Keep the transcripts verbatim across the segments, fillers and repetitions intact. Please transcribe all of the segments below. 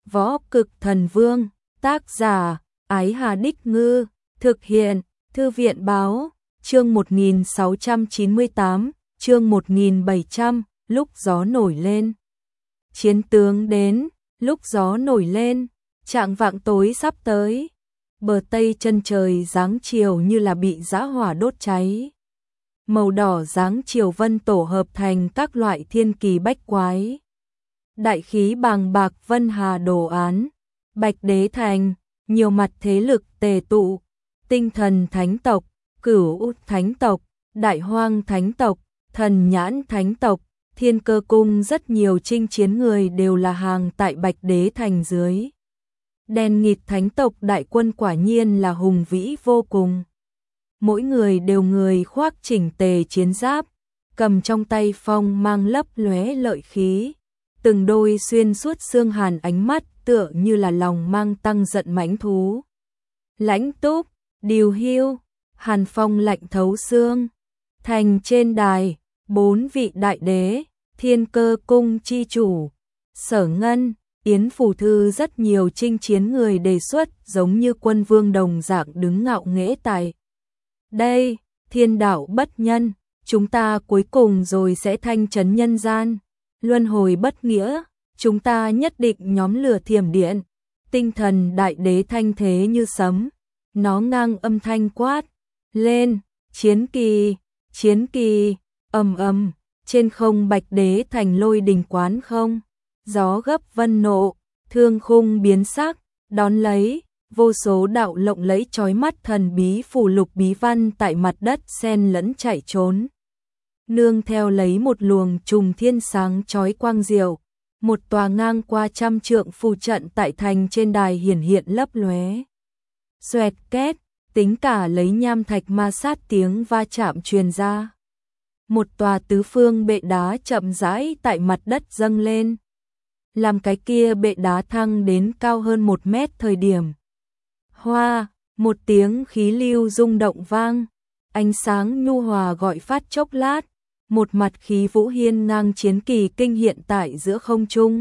Võ Cực Thần Vương, tác giả, Ái Hà Đích Ngư, thực hiện, Thư viện Báo, chương một nghìn sáu trăm chín mươi tám, chương một nghìn bảy trăm, lúc gió nổi lên. Chiến tướng đến, lúc gió nổi lên, trạng vạng tối sắp tới. Bờ tây chân trời dáng chiều như là bị dã hỏa đốt cháy. Màu đỏ dáng chiều vân tổ hợp thành các loại thiên kỳ bách quái. Đại khí bàng bạc vân hà đồ án, Bạch Đế Thành, nhiều mặt thế lực tề tụ, Tinh Thần Thánh Tộc, Cửu Thánh Tộc, Đại Hoang Thánh Tộc, Thần Nhãn Thánh Tộc, Thiên Cơ Cung, rất nhiều chinh chiến người đều là hàng tại Bạch Đế Thành dưới. Đèn nghịt thánh tộc đại quân quả nhiên là hùng vĩ vô cùng. Mỗi người đều người khoác chỉnh tề chiến giáp, cầm trong tay phong mang lấp lóe lợi khí. Từng đôi xuyên suốt xương hàn ánh mắt tựa như là lòng mang tăng giận mãnh thú. Lãnh Túc, Điều Hiu, hàn phong lạnh thấu xương. Thành trên đài, bốn vị đại đế, Thiên Cơ Cung chi chủ, Sở Ngân, Yến Phủ Thư, rất nhiều chinh chiến người đề xuất giống như quân vương đồng dạng đứng ngạo nghễ tại đây. Thiên đạo bất nhân, chúng ta cuối cùng rồi sẽ thanh trấn nhân gian. Luân hồi bất nghĩa, chúng ta nhất định nhóm lửa thiểm điện. Tinh Thần đại đế thanh thế như sấm, nó ngang âm thanh quát lên, chiến kỳ, chiến kỳ, ầm ầm, trên không Bạch Đế Thành lôi đình quán không, gió gấp vân nộ, thương khung biến sắc, đón lấy vô số đạo lộng lẫy chói mắt thần bí phù lục bí văn tại mặt đất xen lẫn chạy trốn. Nương theo lấy một luồng trùng thiên sáng chói quang diệu, một tòa ngang qua trăm trượng phù trận tại thành trên đài hiển hiện lấp lóe. Xoẹt két, tính cả lấy nham thạch ma sát tiếng va chạm truyền ra. Một tòa tứ phương bệ đá chậm rãi tại mặt đất dâng lên. Làm cái kia bệ đá thăng đến cao hơn một mét thời điểm. Hoa, một tiếng khí lưu rung động vang, ánh sáng nhu hòa gọi phát chốc lát, một mặt khí vũ hiên ngang chiến kỳ kinh hiện tại giữa không trung.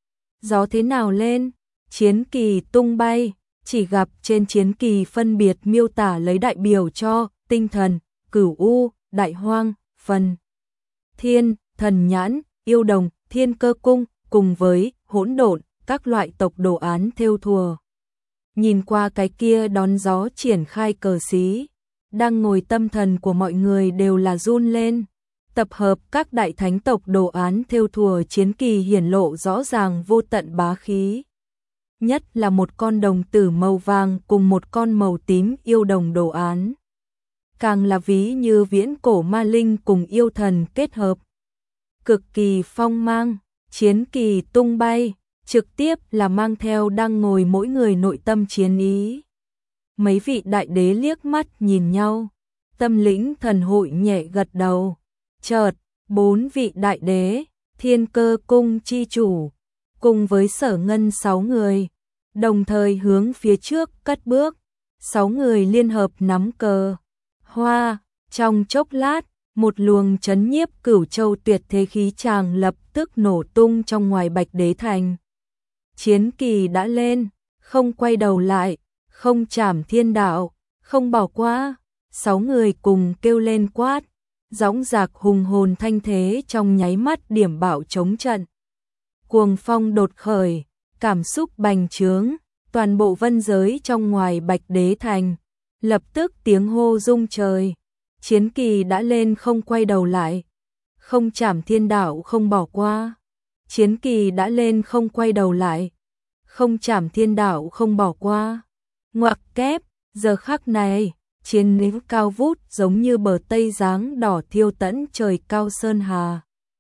Gió thế nào lên, chiến kỳ tung bay, chỉ gặp trên chiến kỳ phân biệt miêu tả lấy đại biểu cho Tinh Thần, Cửu U, Đại Hoang, Phần Thiên, Thần Nhãn, Yêu Đồng, Thiên Cơ Cung, cùng với hỗn độn, các loại tộc đồ án thêu thùa. Nhìn qua cái kia đón gió triển khai cờ xí, đang ngồi tâm thần của mọi người đều là run lên. Tập hợp các đại thánh tộc đồ án thêu thùa chiến kỳ hiển lộ rõ ràng vô tận bá khí. Nhất là một con đồng tử màu vàng cùng một con màu tím yêu đồng đồ án. Càng là ví như viễn cổ ma linh cùng yêu thần kết hợp. Cực kỳ phong mang, chiến kỳ tung bay, trực tiếp là mang theo đang ngồi mỗi người nội tâm chiến ý. Mấy vị đại đế liếc mắt nhìn nhau, tâm lĩnh thần hội nhẹ gật đầu. Chợt, bốn vị đại đế, Thiên Cơ Cung chi chủ, cùng với Sở Ngân sáu người, đồng thời hướng phía trước cất bước. Sáu người liên hợp nắm cờ. Hoa, trong chốc lát, một luồng chấn nhiếp Cửu Châu tuyệt thế khí tràng lập tức nổ tung trong ngoài Bạch Đế Thành. Chiến kỳ đã lên, không quay đầu lại, không trảm thiên đạo, không bỏ qua. Sáu người cùng kêu lên quát, dõng dạc hùng hồn thanh thế trong nháy mắt điểm bạo chống trận. Cuồng phong đột khởi, cảm xúc bành trướng, toàn bộ vân giới trong ngoài Bạch Đế Thành, lập tức tiếng hô rung trời. Chiến kỳ đã lên, không quay đầu lại, không trảm thiên đạo, không bỏ qua. Chiến kỳ đã lên, không quay đầu lại, không trảm thiên đạo, không bỏ qua. Ngoặc kép, giờ khắc này, chiến lính cao vút giống như bờ Tây dáng đỏ thiêu tẫn trời cao sơn hà.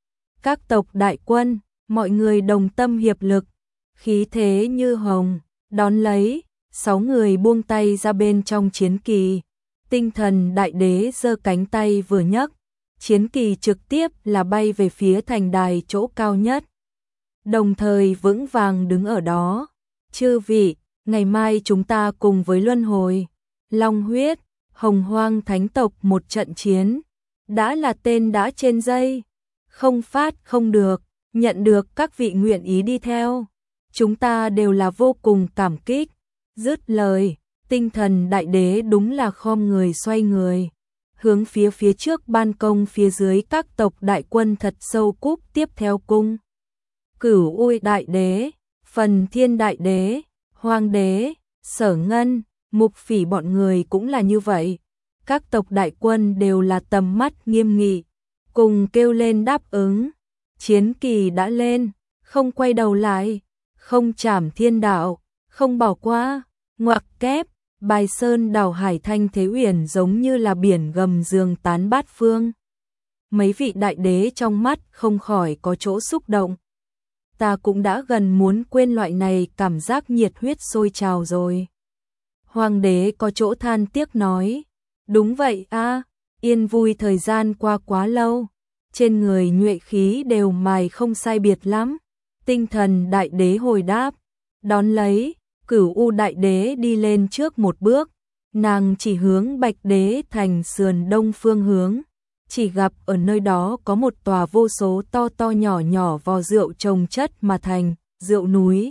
Các tộc đại quân, mọi người đồng tâm hiệp lực, khí thế như hồng, đón lấy, sáu người buông tay ra bên trong chiến kỳ. Tinh Thần đại đế giơ cánh tay vừa nhấc, chiến kỳ trực tiếp là bay về phía thành đài chỗ cao nhất. Đồng thời vững vàng đứng ở đó. Chư vị, ngày mai chúng ta cùng với luân hồi, long huyết, hồng hoang thánh tộc một trận chiến. Đã là tên đã trên dây, không phát không được, nhận được các vị nguyện ý đi theo. chúng ta đều là vô cùng cảm kích. Dứt lời, Tinh Thần Đại Đế đúng là khom người xoay người, hướng phía phía trước ban công phía dưới các tộc đại quân thật sâu cúp tiếp theo cung. Cửu Uy Đại Đế, Phần Thiên Đại Đế, Hoàng Đế, Sở Ngân, Mục Phỉ bọn người cũng là như vậy. Các tộc đại quân đều là tầm mắt nghiêm nghị, cùng kêu lên đáp ứng. Chiến kỳ đã lên, không quay đầu lại, không trảm thiên đạo, không bỏ qua, ngoặc kép, bài sơn đảo hải thanh thế uyển giống như là biển gầm giường tán bát phương. Mấy vị đại đế trong mắt không khỏi có chỗ xúc động. Ta cũng đã gần muốn quên loại này cảm giác nhiệt huyết sôi trào rồi. Hoàng đế có chỗ than tiếc nói, đúng vậy a, yên vui thời gian qua quá lâu, trên người nhuệ khí đều mài không sai biệt lắm. Tinh Thần Đại Đế hồi đáp, đón lấy, Cửu U Đại Đế đi lên trước một bước, nàng chỉ hướng Bạch Đế thành sườn đông phương hướng, chỉ gặp ở nơi đó có một tòa vô số to to nhỏ nhỏ vò rượu trồng chất mà thành, rượu núi.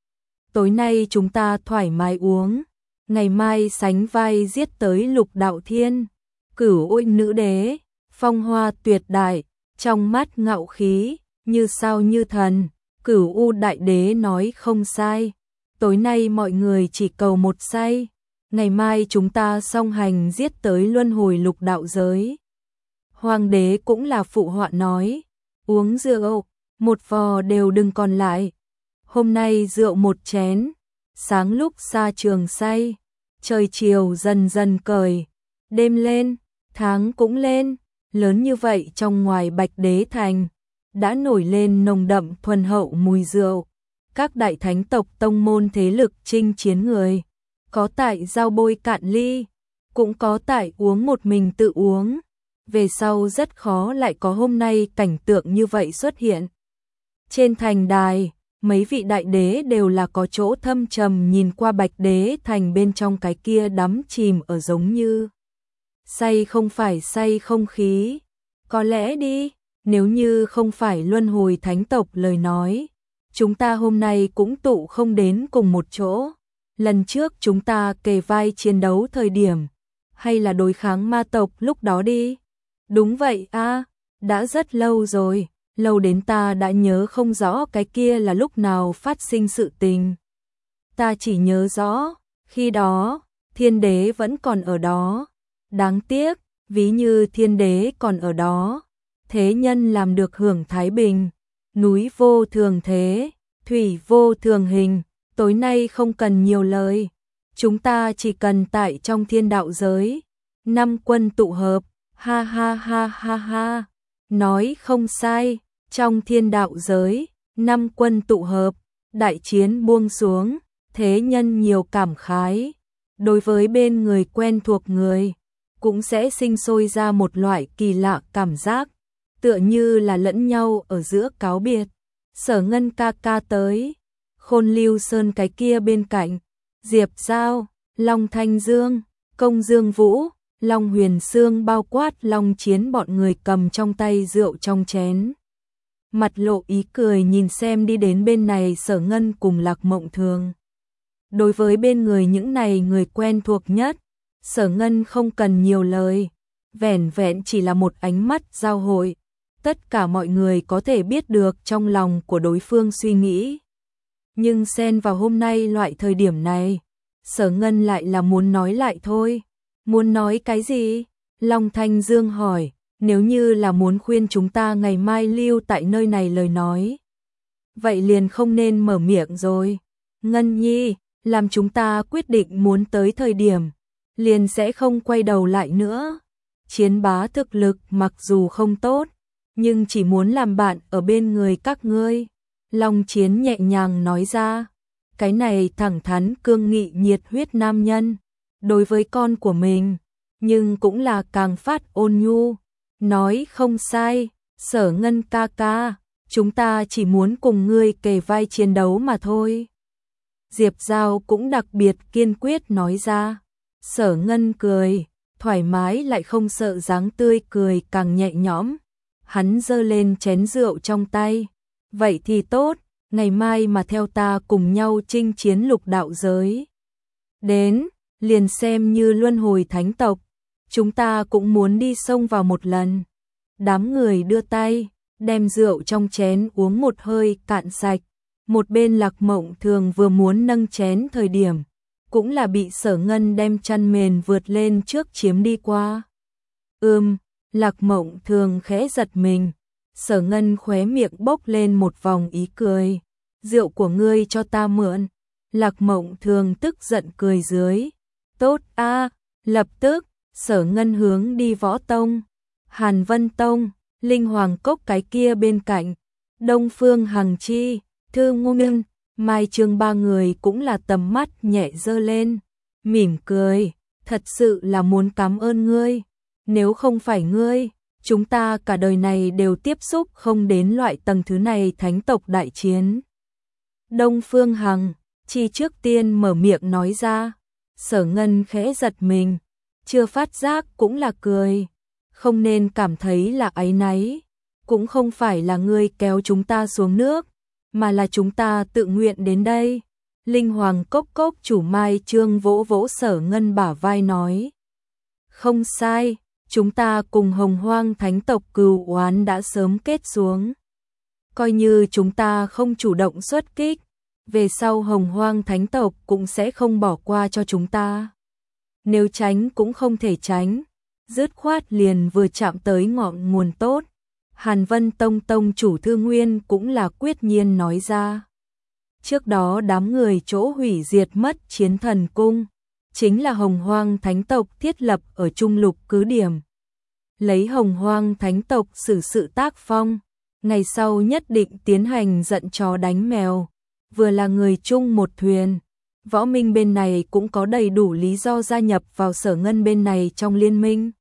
Tối nay chúng ta thoải mái uống, ngày mai sánh vai giết tới Lục Đạo Thiên. Cửu Uy Nữ Đế, phong hoa tuyệt đại, trong mắt ngạo khí, như sao như thần. Cửu U Đại Đế nói không sai, tối nay mọi người chỉ cầu một say, ngày mai chúng ta song hành giết tới luân hồi lục đạo giới. Hoàng đế cũng là phụ họa nói, uống rượu, một vò đều đừng còn lại. Hôm nay rượu một chén, sáng lúc xa trường say, trời chiều dần dần cởi, đêm lên, tháng cũng lên, lớn như vậy trong ngoài Bạch Đế thành đã nổi lên nồng đậm thuần hậu mùi rượu. Các đại thánh tộc tông môn thế lực chinh chiến người, có tại giao bôi cạn ly, cũng có tại uống một mình tự uống. Về sau rất khó lại có hôm nay cảnh tượng như vậy xuất hiện. Trên thành đài, mấy vị đại đế đều là có chỗ thâm trầm nhìn qua Bạch Đế thành bên trong cái kia đắm chìm ở giống như say không phải say không khí. Có lẽ đi, nếu như không phải luân hồi thánh tộc lời nói, chúng ta hôm nay cũng tụ không đến cùng một chỗ. Lần trước chúng ta kề vai chiến đấu thời điểm, hay là đối kháng ma tộc lúc đó đi. Đúng vậy a, đã rất lâu rồi, lâu đến ta đã nhớ không rõ cái kia là lúc nào phát sinh sự tình. Ta chỉ nhớ rõ, khi đó, Thiên Đế vẫn còn ở đó. Đáng tiếc, ví như Thiên Đế còn ở đó, thế nhân làm được hưởng thái bình, núi vô thường thế, thủy vô thường hình, tối nay không cần nhiều lời, chúng ta chỉ cần tại trong thiên đạo giới, năm quân tụ hợp, ha ha ha ha ha, nói không sai, trong thiên đạo giới, năm quân tụ hợp, đại chiến buông xuống, thế nhân nhiều cảm khái, đối với bên người quen thuộc người, cũng sẽ sinh sôi ra một loại kỳ lạ cảm giác, tựa như là lẫn nhau ở giữa cáo biệt. Sở Ngân ca ca tới, Khôn Lưu Sơn cái kia bên cạnh, Diệp Giao, Long Thanh Dương, Công Dương Vũ, Long Huyền Sương bao quát Long Chiến bọn người cầm trong tay rượu trong chén. Mặt lộ ý cười nhìn xem đi đến bên này Sở Ngân cùng Lạc Mộng Thường. Đối với bên người những này người quen thuộc nhất, Sở Ngân không cần nhiều lời, vẻn vẹn chỉ là một ánh mắt giao hội. Tất cả mọi người có thể biết được trong lòng của đối phương suy nghĩ. Nhưng xen vào hôm nay loại thời điểm này, Sở Ngân lại là muốn nói lại thôi. Muốn nói cái gì? Long Thanh Dương hỏi, nếu như là muốn khuyên chúng ta ngày mai lưu tại nơi này lời nói. Vậy liền không nên mở miệng rồi. Ngân Nhi, làm chúng ta quyết định muốn tới thời điểm, liền sẽ không quay đầu lại nữa. Chiến bá thực lực mặc dù không tốt, nhưng chỉ muốn làm bạn ở bên người các ngươi. Long Chiến nhẹ nhàng nói ra, cái này thẳng thắn cương nghị nhiệt huyết nam nhân, đối với con của mình, nhưng cũng là càng phát ôn nhu. Nói không sai, Sở Ngân ca ca, chúng ta chỉ muốn cùng ngươi kề vai chiến đấu mà thôi. Diệp Giao cũng đặc biệt kiên quyết nói ra. Sở Ngân cười, thoải mái lại không sợ dáng tươi cười càng nhẹ nhõm. Hắn giơ lên chén rượu trong tay. Vậy thì tốt, ngày mai mà theo ta cùng nhau chinh chiến lục đạo giới. Đến, liền xem như luân hồi thánh tộc, chúng ta cũng muốn đi xông vào một lần. Đám người đưa tay, đem rượu trong chén uống một hơi cạn sạch. Một bên Lạc Mộng Thường vừa muốn nâng chén thời điểm, cũng là bị Sở Ngân đem chăn mền vượt lên trước chiếm đi qua. Ừm, Lạc Mộng Thường khẽ giật mình, Sở Ngân khóe miệng bốc lên một vòng ý cười. Rượu của ngươi cho ta mượn. Lạc Mộng Thường tức giận cười dưới. Tốt a, lập tức, Sở Ngân hướng đi Võ Tông, Hàn Vân Tông, Linh Hoàng Cốc cái kia bên cạnh, Đông Phương Hằng Chi, Thư Ngô Minh, Mai Trương ba người cũng là tầm mắt nhẹ dơ lên, mỉm cười, thật sự là muốn cảm ơn ngươi, nếu không phải ngươi, chúng ta cả đời này đều tiếp xúc không đến loại tầng thứ này thánh tộc đại chiến. Đông Phương Hằng Chi trước tiên mở miệng nói ra, Sở Ngân khẽ giật mình, chưa phát giác cũng là cười, không nên cảm thấy là áy náy, cũng không phải là ngươi kéo chúng ta xuống nước, mà là chúng ta tự nguyện đến đây. Linh Hoàng Cốc Cốc chủ Mai Trương vỗ vỗ Sở Ngân bả vai nói. Không sai, chúng ta cùng Hồng Hoang Thánh tộc cừu oán đã sớm kết xuống. Coi như chúng ta không chủ động xuất kích, về sau Hồng Hoang Thánh tộc cũng sẽ không bỏ qua cho chúng ta. Nếu tránh cũng không thể tránh, dứt khoát liền vừa chạm tới ngọn nguồn tốt. Hàn Vân Tông Tông chủ Thư Nguyên cũng là quyết nhiên nói ra. Trước đó đám người chỗ hủy diệt mất Chiến Thần Cung, chính là Hồng Hoang Thánh tộc thiết lập ở Trung Lục cứ điểm. Lấy Hồng Hoang Thánh tộc xử sự tác phong, ngày sau nhất định tiến hành giận chó đánh mèo, vừa là người chung một thuyền. Võ Minh bên này cũng có đầy đủ lý do gia nhập vào Sở Ngân bên này trong liên minh.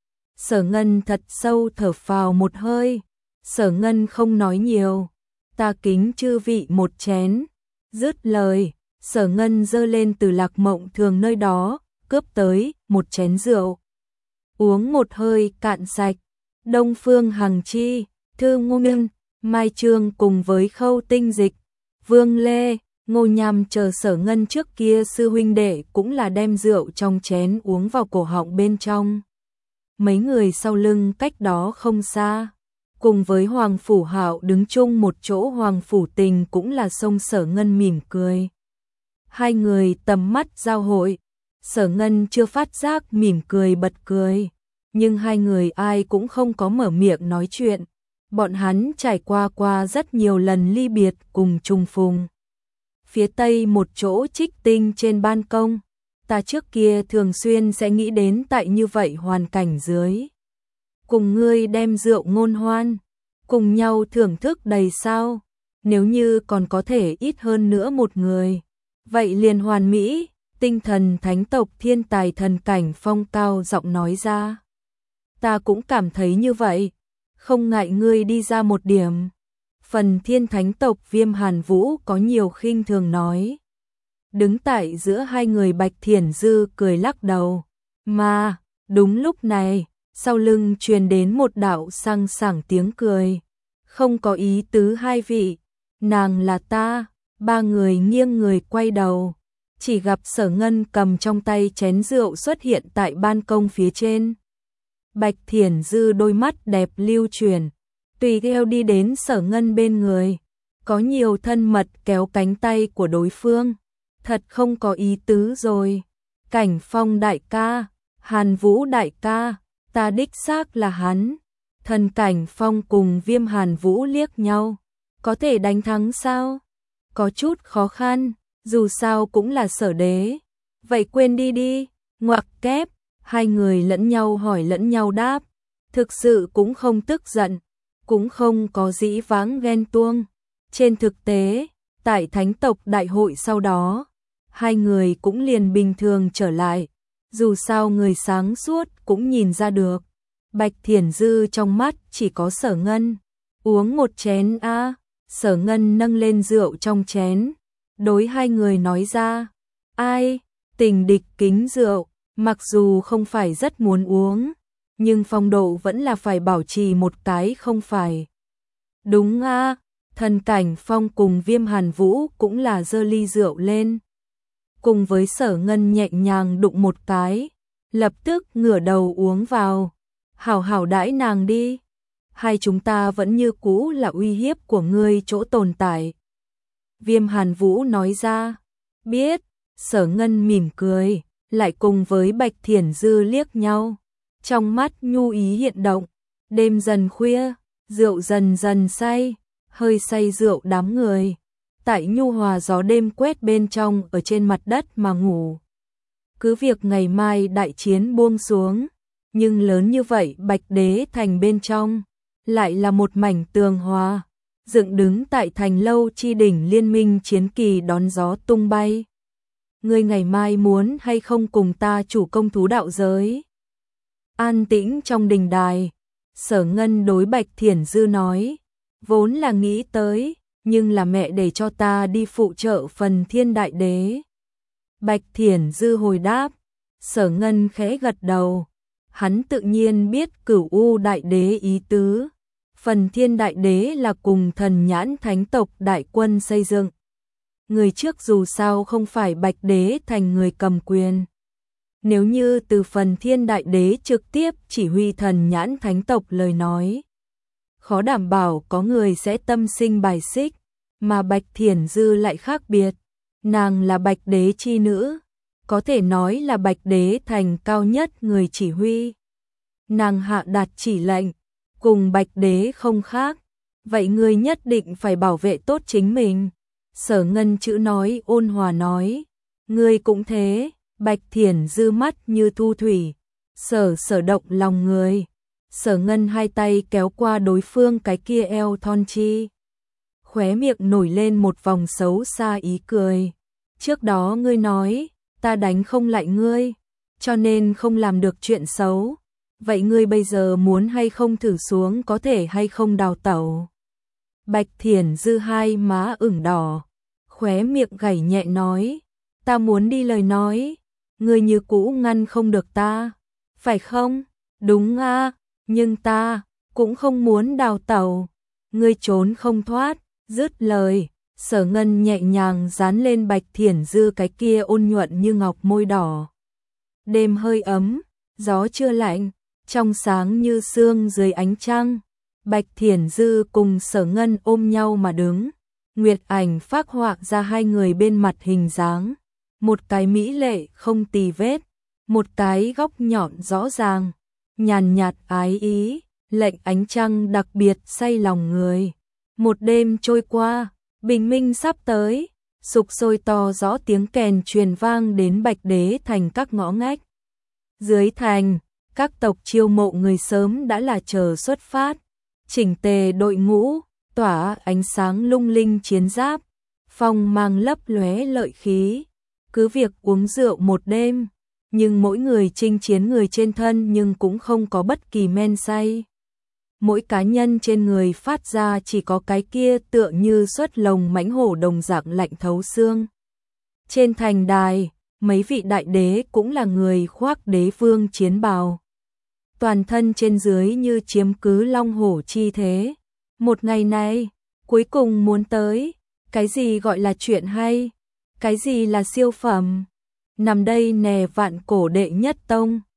Sở Ngân thật sâu thở phào một hơi, Sở Ngân không nói nhiều, ta kính chư vị một chén. Dứt lời, Sở Ngân giơ lên từ Lạc Mộng Thường nơi đó, cướp tới một chén rượu. Uống một hơi cạn sạch, Đông Phương Hằng Chi, Thư Ngô Minh, Mai Trương cùng với Khâu Tinh Dịch, Vương Lê, Ngô Nham chờ Sở Ngân trước kia sư huynh đệ cũng là đem rượu trong chén uống vào cổ họng bên trong. Mấy người sau lưng cách đó không xa, cùng với Hoàng Phủ Hạo đứng chung một chỗ, Hoàng Phủ Tình cũng là xông Sở Ngân mỉm cười. Hai người tầm mắt giao hội, Sở Ngân chưa phát giác mỉm cười bật cười, nhưng hai người ai cũng không có mở miệng nói chuyện. Bọn hắn trải qua qua rất nhiều lần ly biệt cùng trùng phùng. Phía tây một chỗ trích tinh trên ban công, ta trước kia thường xuyên sẽ nghĩ đến tại như vậy hoàn cảnh dưới. Cùng ngươi đem rượu ngôn hoan, cùng nhau thưởng thức đầy sao, nếu như còn có thể ít hơn nữa một người, vậy liền hoàn mỹ. Tinh Thần Thánh tộc thiên tài Thần Cảnh Phong cao giọng nói ra. Ta cũng cảm thấy như vậy, không ngại ngươi đi ra một điểm. Phần Thiên Thánh tộc Viêm Hàn Vũ có nhiều khinh thường nói. Đứng tại giữa hai người Bạch Thiển Dư cười lắc đầu. Mà, đúng lúc này, sau lưng truyền đến một đạo sang sảng tiếng cười. Không có ý tứ hai vị, nàng là ta. Ba người nghiêng người quay đầu, chỉ gặp Sở Ngân cầm trong tay chén rượu xuất hiện tại ban công phía trên. Bạch Thiển Dư đôi mắt đẹp lưu chuyển, tùy theo đi đến Sở Ngân bên người, có nhiều thân mật kéo cánh tay của đối phương. Thật không có ý tứ rồi. Cảnh Phong đại ca, Hàn Vũ đại ca, ta đích xác là hắn. Thần Cảnh Phong cùng Viêm Hàn Vũ liếc nhau, có thể đánh thắng sao? Có chút khó khăn, dù sao cũng là Sở đế. Vậy quên đi đi, ngoặc kép, hai người lẫn nhau hỏi lẫn nhau đáp, thực sự cũng không tức giận, cũng không có dĩ vãng ghen tuông. Trên thực tế, tại Thánh tộc đại hội sau đó, hai người cũng liền bình thường trở lại, dù sao người sáng suốt cũng nhìn ra được. Bạch Thiển Dư trong mắt chỉ có Sở Ngân. Uống một chén a. À. Sở Ngân nâng lên rượu trong chén, đối hai người nói ra. Ai, tình địch kính rượu, mặc dù không phải rất muốn uống, nhưng phong độ vẫn là phải bảo trì một cái không phải. Đúng a, à, Thần Cảnh Phong cùng Viêm Hàn Vũ cũng là giơ ly rượu lên. Cùng với Sở Ngân nhẹ nhàng đụng một cái, lập tức ngửa đầu uống vào. Hảo hảo đãi nàng đi. Hai chúng ta vẫn như cũ là uy hiếp của ngươi chỗ tồn tại. Viêm Hàn Vũ nói ra. Biết. Sở Ngân mỉm cười, lại cùng với Bạch Thiển Dư liếc nhau. Trong mắt nhu ý hiện động. Đêm dần khuya, rượu dần dần say, hơi say rượu đám người. Tại nhu hòa gió đêm quét bên trong ở trên mặt đất mà ngủ. Cứ việc ngày mai đại chiến buông xuống, nhưng lớn như vậy Bạch Đế thành bên trong, lại là một mảnh tường hòa, dựng đứng tại thành lâu chi đỉnh liên minh chiến kỳ đón gió tung bay. Ngươi ngày mai muốn hay không cùng ta chủ công thú đạo giới? An tĩnh trong đình đài, Sở Ngân đối Bạch Thiển Dư nói, vốn là nghĩ tới, nhưng là mẹ để cho ta đi phụ trợ Phần Thiên Đại Đế. Bạch Thiển Dư hồi đáp, Sở Ngân khẽ gật đầu, hắn tự nhiên biết Cửu U Đại Đế ý tứ. Phần Thiên Đại Đế là cùng Thần Nhãn Thánh tộc đại quân xây dựng. Người trước dù sao không phải Bạch Đế thành người cầm quyền. Nếu như từ Phần Thiên Đại Đế trực tiếp chỉ huy Thần Nhãn Thánh tộc lời nói, khó đảm bảo có người sẽ tâm sinh bài xích, mà Bạch Thiển Dư lại khác biệt. Nàng là Bạch Đế chi nữ, có thể nói là Bạch Đế thành cao nhất người chỉ huy. Nàng hạ đạt chỉ lệnh, cùng Bạch Đế không khác, vậy ngươi nhất định phải bảo vệ tốt chính mình. Sở Ngân chữ nói ôn hòa nói, ngươi cũng thế. Bạch Thiển Dư mắt như thu thủy, sở sở động lòng người. Sở Ngân hai tay kéo qua đối phương cái kia eo thon chi, khóe miệng nổi lên một vòng xấu xa ý cười. Trước đó ngươi nói, ta đánh không lại ngươi, cho nên không làm được chuyện xấu. Vậy ngươi bây giờ muốn hay không thử xuống có thể hay không đào tẩu? Bạch Thiển Dư hai má ửng đỏ, khóe miệng gảy nhẹ nói, ta muốn đi lời nói, ngươi như cũ ngăn không được ta, phải không? Đúng a, nhưng ta cũng không muốn đào tẩu, ngươi trốn không thoát. Dứt lời, Sở Ngân nhẹ nhàng dán lên Bạch Thiển Dư cái kia ôn nhuận như ngọc môi đỏ. Đêm hơi ấm, gió chưa lạnh, trong sáng như sương dưới ánh trăng. Bạch Thiển Dư cùng Sở Ngân ôm nhau mà đứng, nguyệt ảnh phác họa ra hai người bên mặt hình dáng, một cái mỹ lệ không tì vết, một cái góc nhọn rõ ràng, nhàn nhạt ái ý, lệnh ánh trăng đặc biệt say lòng người. Một đêm trôi qua, bình minh sắp tới, sục sôi to rõ tiếng kèn truyền vang đến Bạch Đế thành các ngõ ngách. Dưới thành, các tộc chiêu mộ người sớm đã là chờ xuất phát, chỉnh tề đội ngũ, tỏa ánh sáng lung linh chiến giáp, phong mang lấp lóe lợi khí. Cứ việc uống rượu một đêm, nhưng mỗi người chinh chiến người trên thân nhưng cũng không có bất kỳ men say. Mỗi cá nhân trên người phát ra chỉ có cái kia tựa như xuất lồng mãnh hổ đồng dạng lạnh thấu xương. Trên thành đài, mấy vị đại đế cũng là người khoác đế vương chiến bào. Toàn thân trên dưới như chiếm cứ long hổ chi thế. Một ngày này, cuối cùng muốn tới, cái gì gọi là chuyện hay, cái gì là siêu phẩm. Nằm đây nè vạn cổ đệ nhất tông,